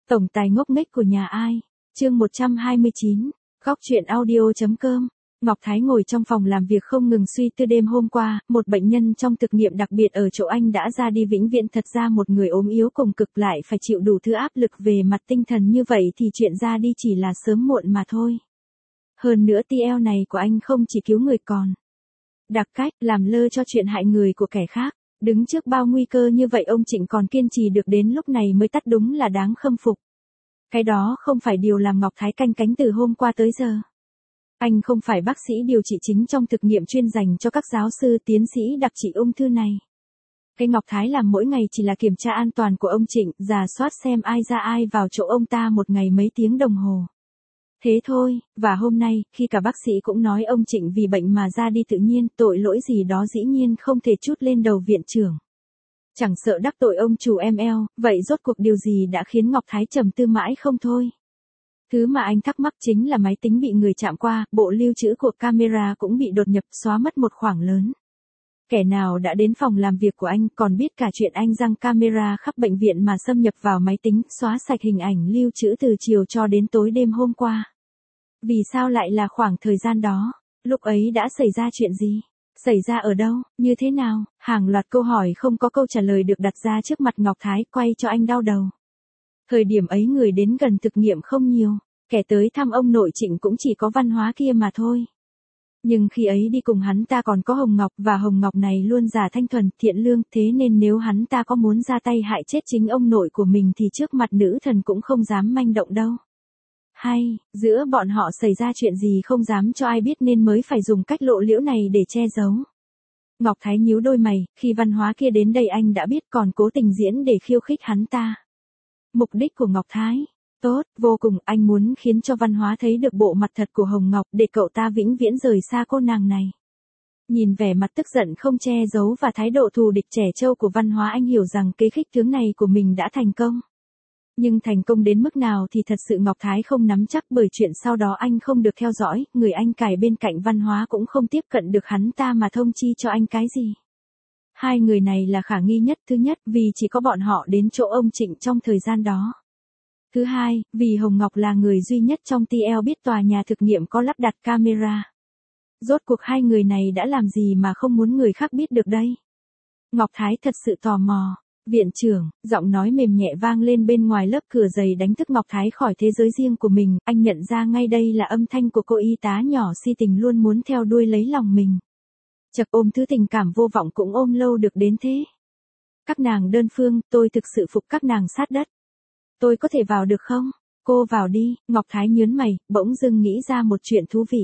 Tổng tài ngốc nghếch của nhà ai? Chương 129. Góc truyện audio.com. Ngọc Thái ngồi trong phòng làm việc không ngừng suy tư đêm hôm qua, một bệnh nhân trong thực nghiệm đặc biệt ở chỗ anh đã ra đi vĩnh viễn. Thật ra một người ốm yếu cùng cực lại phải chịu đủ thứ áp lực về mặt tinh thần như vậy thì chuyện ra đi chỉ là sớm muộn mà thôi. Hơn nữa TL này của anh không chỉ cứu người còn đặc cách làm lơ cho chuyện hại người của kẻ khác. Đứng trước bao nguy cơ như vậy ông Trịnh còn kiên trì được đến lúc này mới tắt, đúng là đáng khâm phục. Cái đó không phải điều làm Ngọc Thái canh cánh từ hôm qua tới giờ. Anh không phải bác sĩ điều trị chính trong thực nghiệm chuyên dành cho các giáo sư tiến sĩ đặc trị ung thư này. Cái Ngọc Thái làm mỗi ngày chỉ là kiểm tra an toàn của ông Trịnh, rà soát xem ai ra ai vào chỗ ông ta một ngày mấy tiếng đồng hồ. Thế thôi, và hôm nay, khi cả bác sĩ cũng nói ông Trịnh vì bệnh mà ra đi tự nhiên, tội lỗi gì đó dĩ nhiên không thể trút lên đầu viện trưởng. Chẳng sợ đắc tội ông chủ ML, vậy rốt cuộc điều gì đã khiến Ngọc Thái trầm tư mãi không thôi. Thứ mà anh thắc mắc chính là máy tính bị người chạm qua, bộ lưu trữ của camera cũng bị đột nhập xóa mất một khoảng lớn. Kẻ nào đã đến phòng làm việc của anh còn biết cả chuyện anh giăng camera khắp bệnh viện mà xâm nhập vào máy tính, xóa sạch hình ảnh lưu trữ từ chiều cho đến tối đêm hôm qua. Vì sao lại là khoảng thời gian đó? Lúc ấy đã xảy ra chuyện gì? Xảy ra ở đâu? Như thế nào? Hàng loạt câu hỏi không có câu trả lời được đặt ra trước mặt Ngọc Thái, quay cho anh đau đầu. Thời điểm ấy người đến gần thực nghiệm không nhiều, kẻ tới thăm ông nội Trịnh cũng chỉ có Văn Hóa kia mà thôi. Nhưng khi ấy đi cùng hắn ta còn có Hồng Ngọc, và Hồng Ngọc này luôn giả thanh thuần, thiện lương, thế nên nếu hắn ta có muốn ra tay hại chết chính ông nội của mình thì trước mặt nữ thần cũng không dám manh động đâu. Hay, giữa bọn họ xảy ra chuyện gì không dám cho ai biết nên mới phải dùng cách lộ liễu này để che giấu. Ngọc Thái nhíu đôi mày, khi Văn Hóa kia đến đây anh đã biết còn cố tình diễn để khiêu khích hắn ta. Mục đích của Ngọc Thái, tốt, vô cùng, anh muốn khiến cho Văn Hóa thấy được bộ mặt thật của Hồng Ngọc để cậu ta vĩnh viễn rời xa cô nàng này. Nhìn vẻ mặt tức giận không che giấu và thái độ thù địch trẻ trâu của Văn Hóa, anh hiểu rằng kế khích tướng này của mình đã thành công. Nhưng thành công đến mức nào thì thật sự Ngọc Thái không nắm chắc, bởi chuyện sau đó anh không được theo dõi, người anh cài bên cạnh Văn Hóa cũng không tiếp cận được hắn ta mà thông chi cho anh cái gì. Hai người này là khả nghi nhất, thứ nhất vì chỉ có bọn họ đến chỗ ông Trịnh trong thời gian đó. Thứ hai, vì Hồng Ngọc là người duy nhất trong TL biết tòa nhà thực nghiệm có lắp đặt camera. Rốt cuộc hai người này đã làm gì mà không muốn người khác biết được đây? Ngọc Thái thật sự tò mò. Viện trưởng, giọng nói mềm nhẹ vang lên bên ngoài lớp cửa dày đánh thức Ngọc Thái khỏi thế giới riêng của mình, anh nhận ra ngay đây là âm thanh của cô y tá nhỏ si tình luôn muốn theo đuôi lấy lòng mình. Chật, ôm thứ tình cảm vô vọng cũng ôm lâu được đến thế. Các nàng đơn phương, tôi thực sự phục các nàng sát đất. Tôi có thể vào được không? Cô vào đi, Ngọc Thái nhớn mày, bỗng dưng nghĩ ra một chuyện thú vị.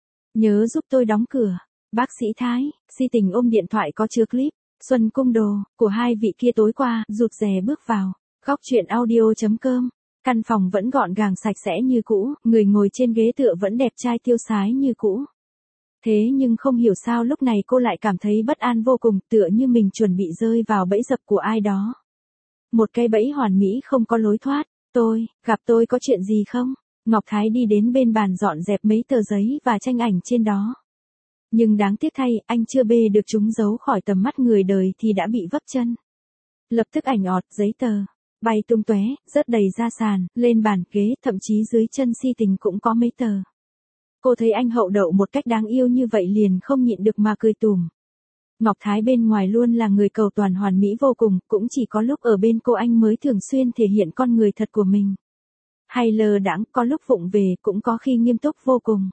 Nhớ giúp tôi đóng cửa. Bác sĩ Thái, si tình ôm điện thoại có chứa clip Xuân Cung Đồ của hai vị kia tối qua, rụt rè bước vào. Góc truyện audio.com. Căn phòng vẫn gọn gàng sạch sẽ như cũ, người ngồi trên ghế tựa vẫn đẹp trai tiêu sái như cũ. Thế nhưng không hiểu sao lúc này cô lại cảm thấy bất an vô cùng, tựa như mình chuẩn bị rơi vào bẫy dập của ai đó. Một cái bẫy hoàn mỹ không có lối thoát. Gặp tôi có chuyện gì không? Ngọc Thái đi đến bên bàn dọn dẹp mấy tờ giấy và tranh ảnh trên đó. Nhưng đáng tiếc thay, anh chưa bê được chúng giấu khỏi tầm mắt người đời thì đã bị vấp chân. Lập tức ảnh ọt, giấy tờ bay tung tóe, rớt đầy ra sàn, lên bàn ghế, thậm chí dưới chân si tình cũng có mấy tờ. Cô thấy anh hậu đậu một cách đáng yêu như vậy liền không nhịn được mà cười tủm. Ngọc Thái bên ngoài luôn là người cầu toàn hoàn mỹ vô cùng, cũng chỉ có lúc ở bên cô anh mới thường xuyên thể hiện con người thật của mình. Hay lơ đãng, có lúc vụng về, cũng có khi nghiêm túc vô cùng.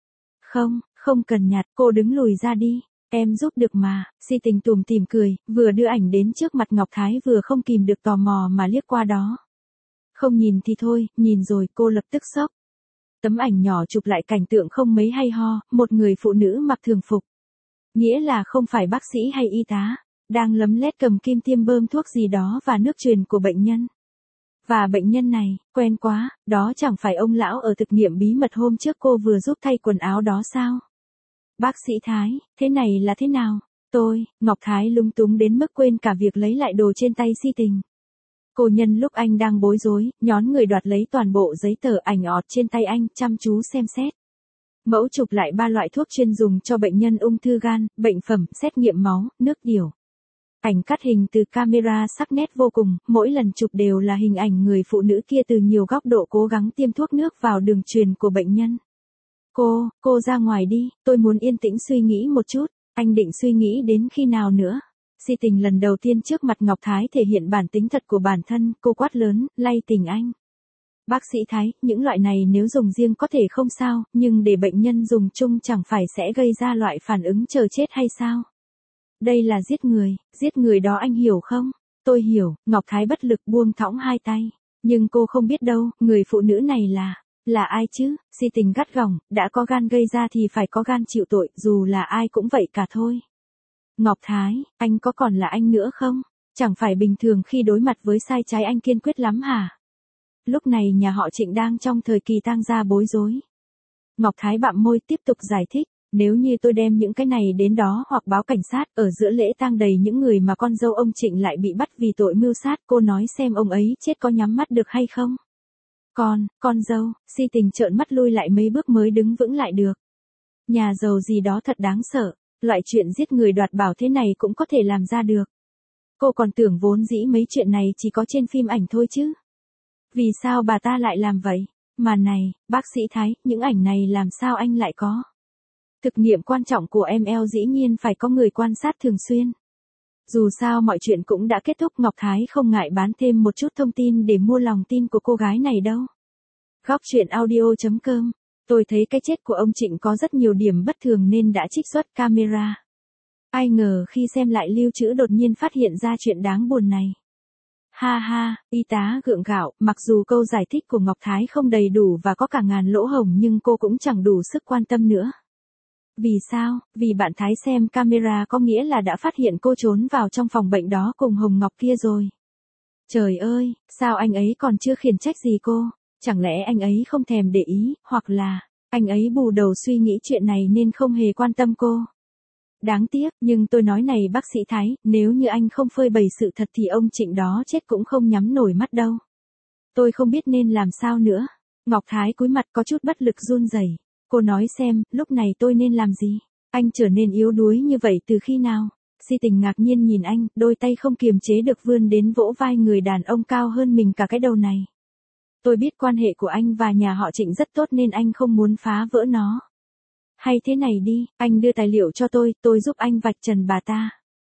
Không cần nhạt, cô đứng lùi ra đi, em giúp được mà, si tình tủm tỉm cười, vừa đưa ảnh đến trước mặt Ngọc Thái vừa không kìm được tò mò mà liếc qua đó. Không nhìn thì thôi, nhìn rồi cô lập tức sốc. Tấm ảnh nhỏ chụp lại cảnh tượng không mấy hay ho, một người phụ nữ mặc thường phục. Nghĩa là không phải bác sĩ hay y tá, đang lấm lét cầm kim tiêm bơm thuốc gì đó và nước truyền của bệnh nhân. Và bệnh nhân này, quen quá, đó chẳng phải ông lão ở thực nghiệm bí mật hôm trước cô vừa giúp thay quần áo đó sao? Bác sĩ Thái, thế này là thế nào? Ngọc Thái lúng túng đến mức quên cả việc lấy lại đồ trên tay si tình. Cô nhân lúc anh đang bối rối, nhón người đoạt lấy toàn bộ giấy tờ ảnh ọt trên tay anh, chăm chú xem xét. Mẫu chụp lại 3 loại thuốc chuyên dùng cho bệnh nhân ung thư gan, bệnh phẩm, xét nghiệm máu, nước tiểu. Ảnh cắt hình từ camera sắc nét vô cùng, mỗi lần chụp đều là hình ảnh người phụ nữ kia từ nhiều góc độ cố gắng tiêm thuốc nước vào đường truyền của bệnh nhân. Cô ra ngoài đi, tôi muốn yên tĩnh suy nghĩ một chút. Anh định suy nghĩ đến khi nào nữa? Si Tình lần đầu tiên trước mặt Ngọc Thái thể hiện bản tính thật của bản thân, cô quát lớn, lay tình anh. Bác sĩ Thái, những loại này nếu dùng riêng có thể không sao, nhưng để bệnh nhân dùng chung chẳng phải sẽ gây ra loại phản ứng chờ chết hay sao? Đây là giết người đó anh hiểu không? Tôi hiểu, Ngọc Thái bất lực buông thõng hai tay. Nhưng cô không biết đâu, người phụ nữ này là ai chứ? Si Tình gắt gỏng, đã có gan gây ra thì phải có gan chịu tội, dù là ai cũng vậy cả thôi. Ngọc Thái, anh có còn là anh nữa không? Chẳng phải bình thường khi đối mặt với sai trái anh kiên quyết lắm hả? Lúc này nhà họ Trịnh đang trong thời kỳ tang gia bối rối. Ngọc Thái bặm môi tiếp tục giải thích, nếu như tôi đem những cái này đến đó hoặc báo cảnh sát, ở giữa lễ tang đầy những người mà con dâu ông Trịnh lại bị bắt vì tội mưu sát, cô nói xem ông ấy chết có nhắm mắt được hay không? Con dâu, Si Tình trợn mắt lui lại mấy bước mới đứng vững lại được. Nhà giàu gì đó thật đáng sợ, loại chuyện giết người đoạt bảo thế này cũng có thể làm ra được. Cô còn tưởng vốn dĩ mấy chuyện này chỉ có trên phim ảnh thôi chứ. Vì sao bà ta lại làm vậy? Mà này, bác sĩ Thái, những ảnh này làm sao anh lại có? Thực nghiệm quan trọng của ML dĩ nhiên phải có người quan sát thường xuyên. Dù sao mọi chuyện cũng đã kết thúc, Ngọc Thái không ngại bán thêm một chút thông tin để mua lòng tin của cô gái này đâu. Góc truyện audio.com. Tôi thấy cái chết của ông Trịnh có rất nhiều điểm bất thường nên đã trích xuất camera. Ai ngờ khi xem lại lưu trữ đột nhiên phát hiện ra chuyện đáng buồn này. Ha ha, y tá gượng gạo, mặc dù câu giải thích của Ngọc Thái không đầy đủ và có cả ngàn lỗ hổng nhưng cô cũng chẳng đủ sức quan tâm nữa. Vì sao? Vì bạn Thái xem camera có nghĩa là đã phát hiện cô trốn vào trong phòng bệnh đó cùng Hồng Ngọc kia rồi. Trời ơi, sao anh ấy còn chưa khiển trách gì cô? Chẳng lẽ anh ấy không thèm để ý, hoặc là anh ấy bù đầu suy nghĩ chuyện này nên không hề quan tâm cô? Đáng tiếc, nhưng tôi nói này bác sĩ Thái, nếu như anh không phơi bày sự thật thì ông Trịnh đó chết cũng không nhắm nổi mắt đâu. Tôi không biết nên làm sao nữa. Ngọc Thái cúi mặt có chút bất lực run rẩy. Cô nói xem, lúc này tôi nên làm gì? Anh trở nên yếu đuối như vậy từ khi nào? Si Tình ngạc nhiên nhìn anh, đôi tay không kiềm chế được vươn đến vỗ vai người đàn ông cao hơn mình cả cái đầu này. Tôi biết quan hệ của anh và nhà họ Trịnh rất tốt nên anh không muốn phá vỡ nó. Hay thế này đi, anh đưa tài liệu cho tôi giúp anh vạch trần bà ta.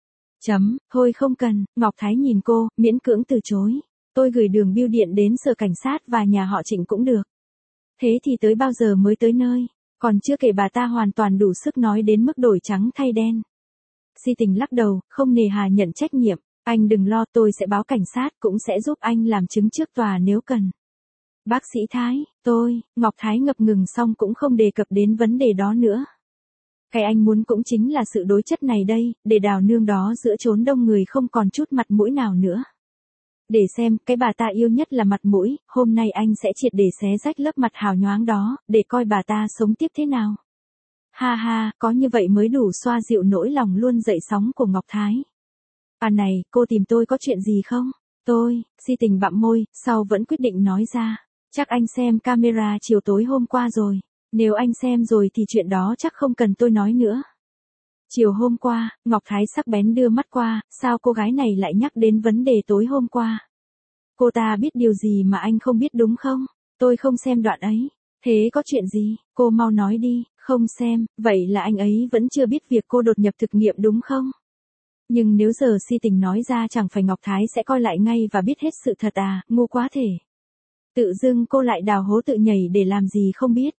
Thôi không cần, Ngọc Thái nhìn cô, miễn cưỡng từ chối. Tôi gửi đường bưu điện đến sở cảnh sát và nhà họ Trịnh cũng được. Thế thì tới bao giờ mới tới nơi? Còn chưa kể bà ta hoàn toàn đủ sức nói đến mức đổi trắng thay đen. Si Tình lắc đầu, không nề hà nhận trách nhiệm. Anh đừng lo, tôi sẽ báo cảnh sát cũng sẽ giúp anh làm chứng trước tòa nếu cần. Bác sĩ Thái, Ngọc Thái ngập ngừng xong cũng không đề cập đến vấn đề đó nữa. Cái anh muốn cũng chính là sự đối chất này đây, để đào nương đó giữa chốn đông người không còn chút mặt mũi nào nữa. Để xem, cái bà ta yêu nhất là mặt mũi, hôm nay anh sẽ triệt để xé rách lớp mặt hào nhoáng đó, để coi bà ta sống tiếp thế nào. Ha ha, có như vậy mới đủ xoa dịu nỗi lòng luôn dậy sóng của Ngọc Thái. À này, cô tìm tôi có chuyện gì không? Si Tình bặm môi, sau vẫn quyết định nói ra. Chắc anh xem camera chiều tối hôm qua rồi. Nếu anh xem rồi thì chuyện đó chắc không cần tôi nói nữa. Chiều hôm qua, Ngọc Thái sắc bén đưa mắt qua, sao cô gái này lại nhắc đến vấn đề tối hôm qua? Cô ta biết điều gì mà anh không biết đúng không? Tôi không xem đoạn ấy. Thế có chuyện gì? Cô mau nói đi, không xem, vậy là anh ấy vẫn chưa biết việc cô đột nhập thực nghiệm đúng không? Nhưng nếu giờ Si Tình nói ra chẳng phải Ngọc Thái sẽ coi lại ngay và biết hết sự thật à, ngu quá thể. Tự dưng cô lại đào hố tự nhảy để làm gì không biết.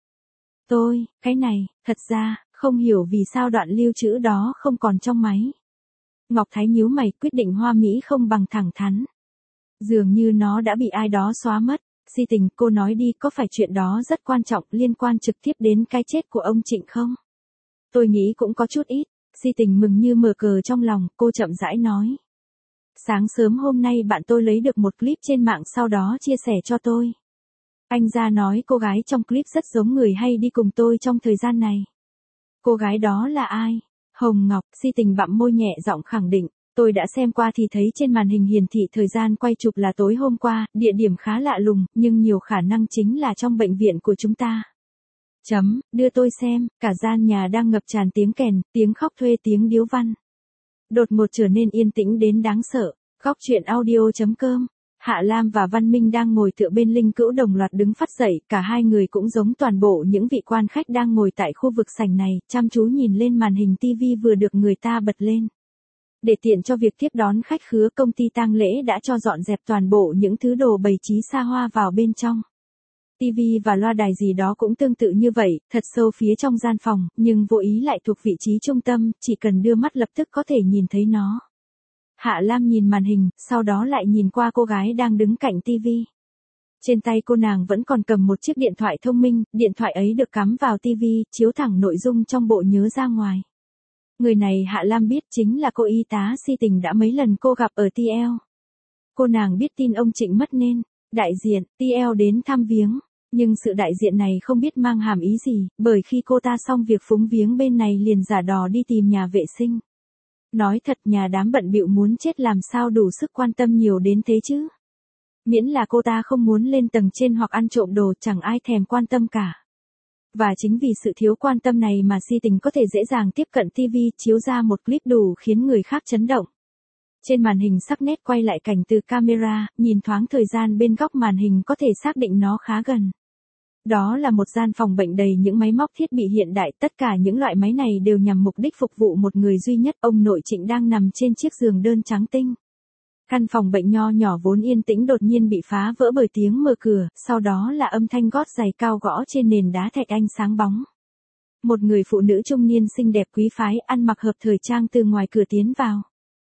Cái này, thật ra, không hiểu vì sao đoạn lưu trữ đó không còn trong máy. Ngọc Thái nhíu mày quyết định hoa mỹ không bằng thẳng thắn. Dường như nó đã bị ai đó xóa mất. Si Tình, cô nói đi, có phải chuyện đó rất quan trọng liên quan trực tiếp đến cái chết của ông Trịnh không? Tôi nghĩ cũng có chút ít. Si Tình mừng như mở cờ trong lòng, cô chậm rãi nói. Sáng sớm hôm nay bạn tôi lấy được một clip trên mạng sau đó chia sẻ cho tôi. Anh ra nói cô gái trong clip rất giống người hay đi cùng tôi trong thời gian này. Cô gái đó là ai? Hồng Ngọc. Si Tình bặm môi nhẹ giọng khẳng định. Tôi đã xem qua thì thấy trên màn hình hiển thị thời gian quay chụp là tối hôm qua, địa điểm khá lạ lùng, nhưng nhiều khả năng chính là trong bệnh viện của chúng ta. Đưa tôi xem, cả gian nhà đang ngập tràn tiếng kèn, tiếng khóc thuê, tiếng điếu văn. đột ngột trở nên yên tĩnh đến đáng sợ. Góc truyện audio.com. Hạ Lam và Văn Minh đang ngồi tựa bên Linh Cữu đồng loạt đứng phắt dậy, cả hai người cũng giống toàn bộ những vị quan khách đang ngồi tại khu vực sảnh này, chăm chú nhìn lên màn hình TV vừa được người ta bật lên. Để tiện cho việc tiếp đón khách khứa, công ty tang lễ đã cho dọn dẹp toàn bộ những thứ đồ bày trí xa hoa vào bên trong. TV và loa đài gì đó cũng tương tự như vậy, thật sâu phía trong gian phòng, nhưng vô ý lại thuộc vị trí trung tâm, chỉ cần đưa mắt lập tức có thể nhìn thấy nó. Hạ Lam nhìn màn hình, sau đó lại nhìn qua cô gái đang đứng cạnh TV. Trên tay cô nàng vẫn còn cầm một chiếc điện thoại thông minh, điện thoại ấy được cắm vào TV, chiếu thẳng nội dung trong bộ nhớ ra ngoài. Người này Hạ Lam biết chính là cô y tá si tình đã mấy lần cô gặp ở TL. Cô nàng biết tin ông Trịnh mất nên đại diện TL đến thăm viếng, nhưng sự đại diện này không biết mang hàm ý gì, bởi khi cô ta xong việc phúng viếng bên này liền giả đò đi tìm nhà vệ sinh. Nói thật, nhà đám bận bịu muốn chết làm sao đủ sức quan tâm nhiều đến thế chứ. Miễn là cô ta không muốn lên tầng trên hoặc ăn trộm đồ, chẳng ai thèm quan tâm cả. Và chính vì sự thiếu quan tâm này mà si tình có thể dễ dàng tiếp cận TV, chiếu ra một clip đủ khiến người khác chấn động. Trên màn hình sắc nét quay lại cảnh từ camera, nhìn thoáng thời gian bên góc màn hình có thể xác định nó khá gần. Đó là một gian phòng bệnh đầy những máy móc thiết bị hiện đại, tất cả những loại máy này đều nhằm mục đích phục vụ một người duy nhất, ông nội Trịnh đang nằm trên chiếc giường đơn trắng tinh. Căn phòng bệnh nho nhỏ vốn yên tĩnh đột nhiên bị phá vỡ bởi tiếng mở cửa, sau đó là âm thanh gót giày cao gõ trên nền đá thạch anh sáng bóng. Một người phụ nữ trung niên xinh đẹp quý phái, ăn mặc hợp thời trang từ ngoài cửa tiến vào.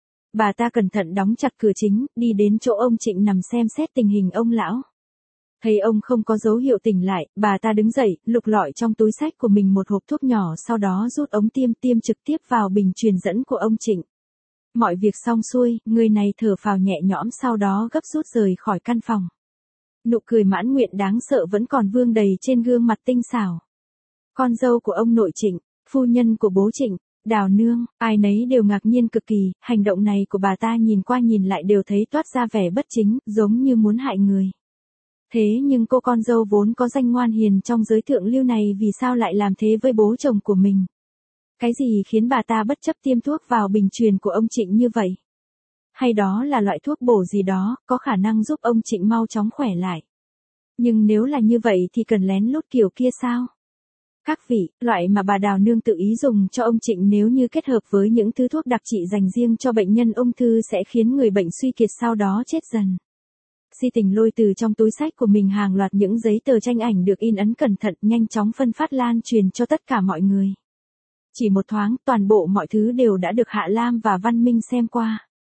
Bà ta cẩn thận đóng chặt cửa chính, đi đến chỗ ông Trịnh nằm xem xét tình hình ông lão. Thấy ông không có dấu hiệu tỉnh lại, bà ta đứng dậy, lục lọi trong túi xách của mình một hộp thuốc nhỏ, sau đó rút ống tiêm trực tiếp vào bình truyền dẫn của ông Trịnh. Mọi việc xong xuôi, người này thở phào nhẹ nhõm, sau đó gấp rút rời khỏi căn phòng. Nụ cười mãn nguyện đáng sợ vẫn còn vương đầy trên gương mặt tinh xảo. Con dâu của ông nội Trịnh, phu nhân của bố Trịnh, Đào Nương, ai nấy đều ngạc nhiên cực kỳ, hành động này của bà ta nhìn qua nhìn lại đều thấy toát ra vẻ bất chính, giống như muốn hại người. Thế nhưng cô con dâu vốn có danh ngoan hiền trong giới thượng lưu này vì sao lại làm thế với bố chồng của mình? Cái gì khiến bà ta bất chấp tiêm thuốc vào bình truyền của ông Trịnh như vậy? Hay đó là loại thuốc bổ gì đó, có khả năng giúp ông Trịnh mau chóng khỏe lại? Nhưng nếu là như vậy thì cần lén lút kiểu kia sao? Các vị, loại mà bà Đào Nương tự ý dùng cho ông Trịnh nếu như kết hợp với những thứ thuốc đặc trị dành riêng cho bệnh nhân ung thư sẽ khiến người bệnh suy kiệt sau đó chết dần. Si tình lôi từ trong túi xách của mình hàng loạt những giấy tờ tranh ảnh được in ấn cẩn thận, nhanh chóng phân phát lan truyền cho tất cả mọi người. Chỉ một thoáng, toàn bộ mọi thứ đều đã được Hạ Lam và Văn Minh xem qua.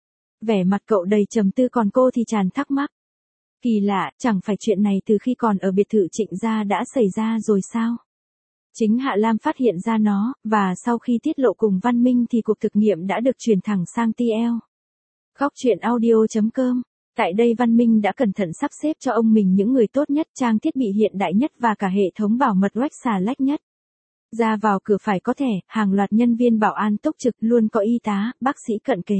Vẻ mặt cậu đầy trầm tư, còn cô thì tràn thắc mắc. Kỳ lạ, chẳng phải chuyện này từ khi còn ở biệt thự Trịnh gia đã xảy ra rồi sao? Chính Hạ Lam phát hiện ra nó, và sau khi tiết lộ cùng Văn Minh thì cuộc thực nghiệm đã được truyền thẳng sang TL. Góc truyện audio.com. Tại đây Văn Minh đã cẩn thận sắp xếp cho ông mình những người tốt nhất, trang thiết bị hiện đại nhất và cả hệ thống bảo mật oách xà lách nhất. Ra vào cửa phải có thẻ, hàng loạt nhân viên bảo an túc trực, luôn có y tá, bác sĩ cận kề.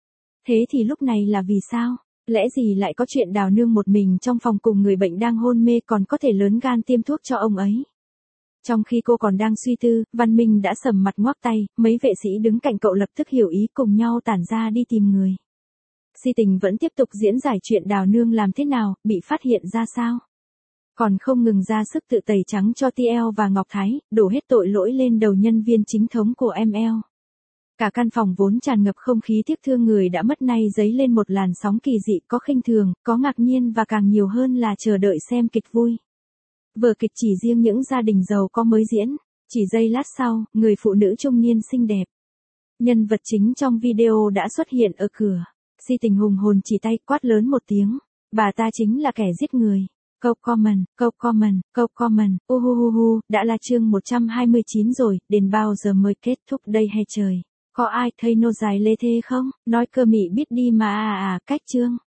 Thế thì lúc này là vì sao? Lẽ gì lại có chuyện Đào Nương một mình trong phòng cùng người bệnh đang hôn mê còn có thể lớn gan tiêm thuốc cho ông ấy? Trong khi cô còn đang suy tư, Văn Minh đã sầm mặt ngoác tay, mấy vệ sĩ đứng cạnh cậu lập tức hiểu ý, cùng nhau tản ra đi tìm người. Si tình vẫn tiếp tục diễn giải chuyện Đào Nương làm thế nào, bị phát hiện ra sao. Còn không ngừng ra sức tự tẩy trắng cho TL và Ngọc Thái, đổ hết tội lỗi lên đầu nhân viên chính thống của ML. Cả căn phòng vốn tràn ngập không khí tiếc thương người đã mất nay dấy lên một làn sóng kỳ dị, có khinh thường, có ngạc nhiên và càng nhiều hơn là chờ đợi xem kịch vui. Vở kịch chỉ riêng những gia đình giàu có mới diễn, chỉ giây lát sau, người phụ nữ trung niên xinh đẹp. Nhân vật chính trong video đã xuất hiện ở cửa. Si tình hùng hồn chỉ tay, quát lớn một tiếng. Bà ta chính là kẻ giết người. Câu comment, uhuhuhu, đã là chương 129 rồi, đến bao giờ mới kết thúc đây hay trời? Có ai thấy nô dài lê thê không? Nói cơ mị biết đi mà cách chương.